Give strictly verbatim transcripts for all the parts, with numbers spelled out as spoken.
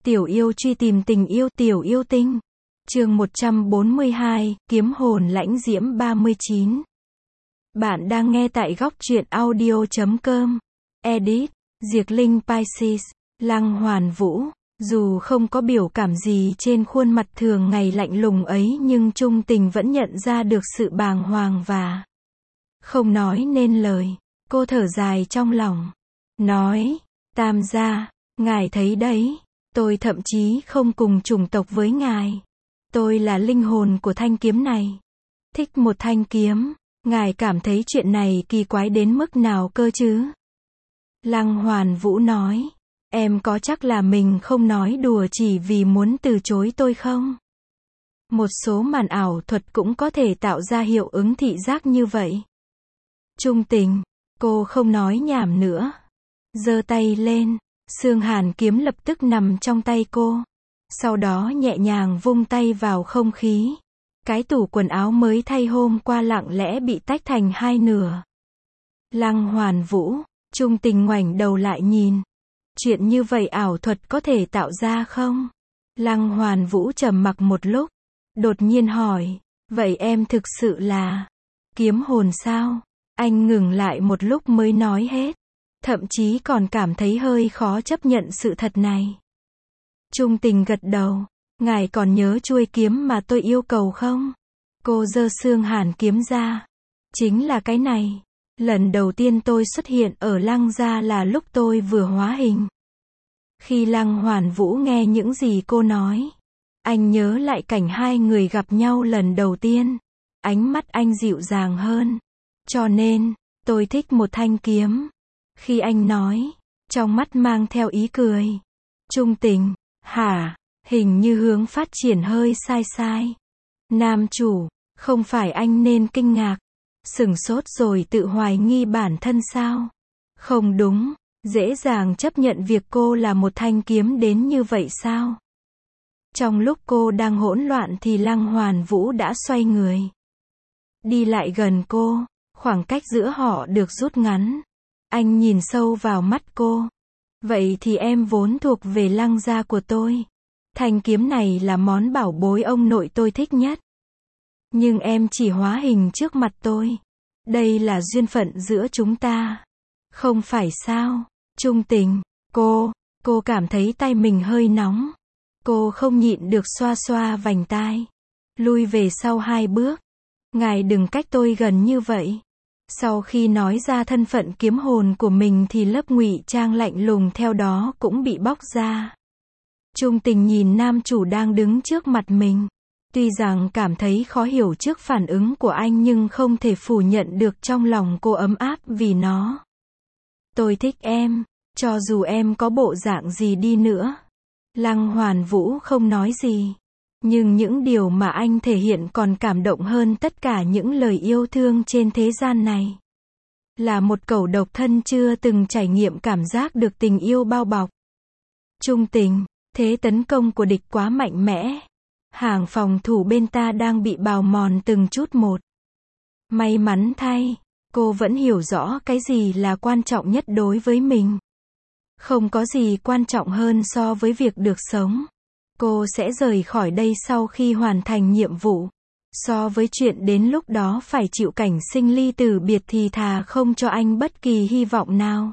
Tiểu yêu truy tìm tình yêu, tiểu yêu tinh. Chương một trăm bốn mươi hai, kiếm hồn lãnh diễm ba mươi chín. Bạn đang nghe tại góc truyện audio chấm com. Edit, Diệc Linh Pisces, Lăng Hoàn Vũ. Dù không có biểu cảm gì trên khuôn mặt thường ngày lạnh lùng ấy nhưng Trung Tình vẫn nhận ra được sự bàng hoàng và không nói nên lời. Cô thở dài trong lòng. Nói, Tam gia, ngài thấy đấy, tôi thậm chí không cùng chủng tộc với ngài. Tôi là linh hồn của thanh kiếm này. Thích một thanh kiếm, ngài cảm thấy chuyện này kỳ quái đến mức nào cơ chứ? Lăng Hoàn Vũ nói, em có chắc là mình không nói đùa chỉ vì muốn từ chối tôi không? Một số màn ảo thuật cũng có thể tạo ra hiệu ứng thị giác như vậy. Trung Tình, cô không nói nhảm nữa. Giơ tay lên, xương hàn kiếm lập tức nằm trong tay cô. Sau đó nhẹ nhàng vung tay vào không khí. Cái tủ quần áo mới thay hôm qua lặng lẽ bị tách thành hai nửa. Lăng Hoàn Vũ, Trung Tình ngoảnh đầu lại nhìn. Chuyện như vậy ảo thuật có thể tạo ra không? Lăng Hoàn Vũ trầm mặc một lúc. Đột nhiên hỏi, vậy em thực sự là kiếm hồn sao? Anh ngừng lại một lúc mới nói hết. Thậm chí còn cảm thấy hơi khó chấp nhận sự thật này. Trung Tình gật đầu. Ngài còn nhớ chuôi kiếm mà tôi yêu cầu không? Cô giơ xương hàn kiếm ra. Chính là cái này. Lần đầu tiên tôi xuất hiện ở Lăng gia là lúc tôi vừa hóa hình. Khi Lăng Hoàn Vũ nghe những gì cô nói, anh nhớ lại cảnh hai người gặp nhau lần đầu tiên. Ánh mắt anh dịu dàng hơn. Cho nên, tôi thích một thanh kiếm. Khi anh nói, trong mắt mang theo ý cười. Trung Tình, hả? Hình như hướng phát triển hơi sai sai. Nam chủ, không phải anh nên kinh ngạc, sửng sốt rồi tự hoài nghi bản thân sao? Không đúng, dễ dàng chấp nhận việc cô là một thanh kiếm đến như vậy sao? Trong lúc cô đang hỗn loạn thì Lăng Hoàn Vũ đã xoay người. Đi lại gần cô, khoảng cách giữa họ được rút ngắn. Anh nhìn sâu vào mắt cô. Vậy thì em vốn thuộc về Lăng gia của tôi. Thanh kiếm này là món bảo bối ông nội tôi thích nhất. Nhưng em chỉ hóa hình trước mặt tôi. Đây là duyên phận giữa chúng ta. Không phải sao? Trung Tình, cô, cô cảm thấy tay mình hơi nóng. Cô không nhịn được xoa xoa vành tai. Lui về sau hai bước. Ngài đừng cách tôi gần như vậy. Sau khi nói ra thân phận kiếm hồn của mình thì lớp ngụy trang lạnh lùng theo đó cũng bị bóc ra. Trung Tình nhìn nam chủ đang đứng trước mặt mình. Tuy rằng cảm thấy khó hiểu trước phản ứng của anh nhưng không thể phủ nhận được trong lòng cô ấm áp vì nó. Tôi thích em, cho dù em có bộ dạng gì đi nữa. Lăng Hoàn Vũ không nói gì. Nhưng những điều mà anh thể hiện còn cảm động hơn tất cả những lời yêu thương trên thế gian này. Là một cẩu độc thân chưa từng trải nghiệm cảm giác được tình yêu bao bọc. Trung Tình, thế tấn công của địch quá mạnh mẽ. Hàng phòng thủ bên ta đang bị bào mòn từng chút một. May mắn thay, cô vẫn hiểu rõ cái gì là quan trọng nhất đối với mình. Không có gì quan trọng hơn so với việc được sống. Cô sẽ rời khỏi đây sau khi hoàn thành nhiệm vụ. So với chuyện đến lúc đó phải chịu cảnh sinh ly tử biệt thì thà không cho anh bất kỳ hy vọng nào.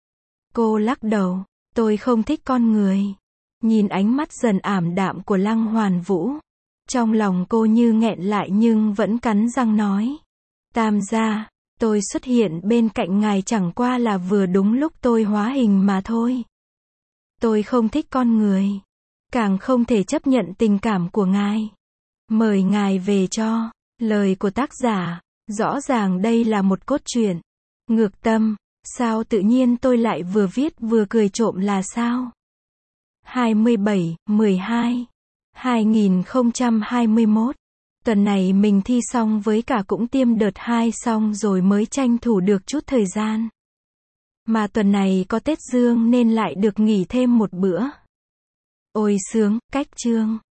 Cô lắc đầu. Tôi không thích con người. Nhìn ánh mắt dần ảm đạm của Lăng Hoàn Vũ. Trong lòng cô như nghẹn lại nhưng vẫn cắn răng nói. Tam gia, tôi xuất hiện bên cạnh ngài chẳng qua là vừa đúng lúc tôi hóa hình mà thôi. Tôi không thích con người. Càng không thể chấp nhận tình cảm của ngài. Mời ngài về cho. Lời của tác giả. Rõ ràng đây là một cốt truyện. Ngược tâm. Sao tự nhiên tôi lại vừa viết vừa cười trộm là sao? hai mươi bảy, mười hai, hai nghìn không trăm hai mươi mốt. Tuần này mình thi xong với cả cũng tiêm đợt hai xong rồi mới tranh thủ được chút thời gian. Mà tuần này có Tết Dương nên lại được nghỉ thêm một bữa. Ôi sướng, cách chương.